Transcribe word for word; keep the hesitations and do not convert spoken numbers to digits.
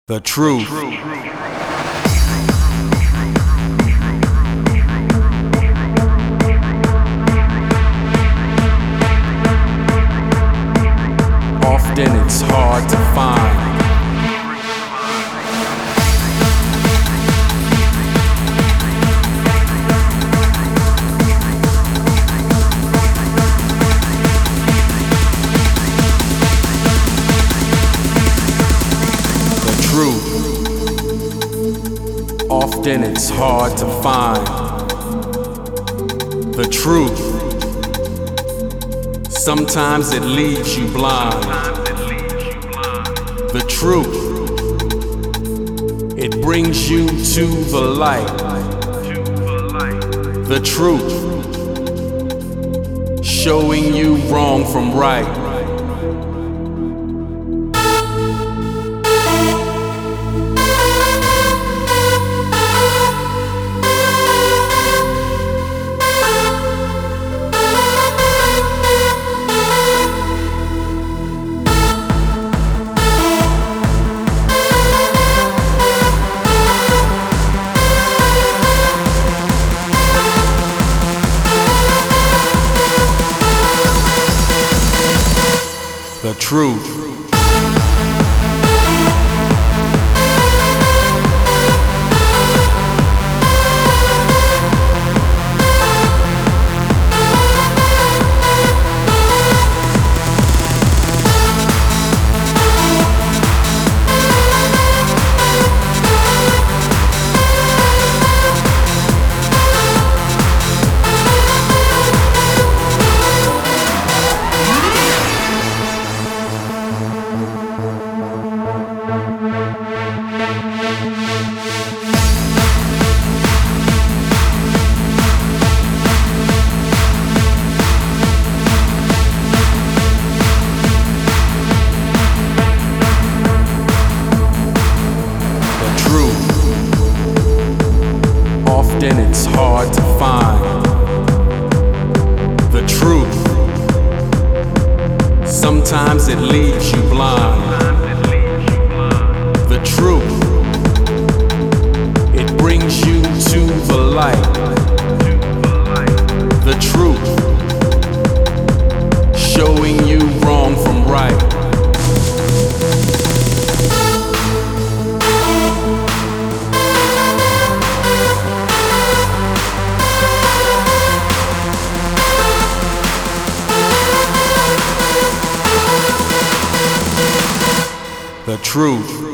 The truth. Often it's hard to find. Often it's hard to find the truth. Sometimes it leaves you blind. The truth, it brings you to the light. The truth, showing you wrong from right. The truth. Often it's hard to find the truth. Sometimes it leaves you blind. The truth, it brings you to the light. The truth, showing you wrong from right. The truth.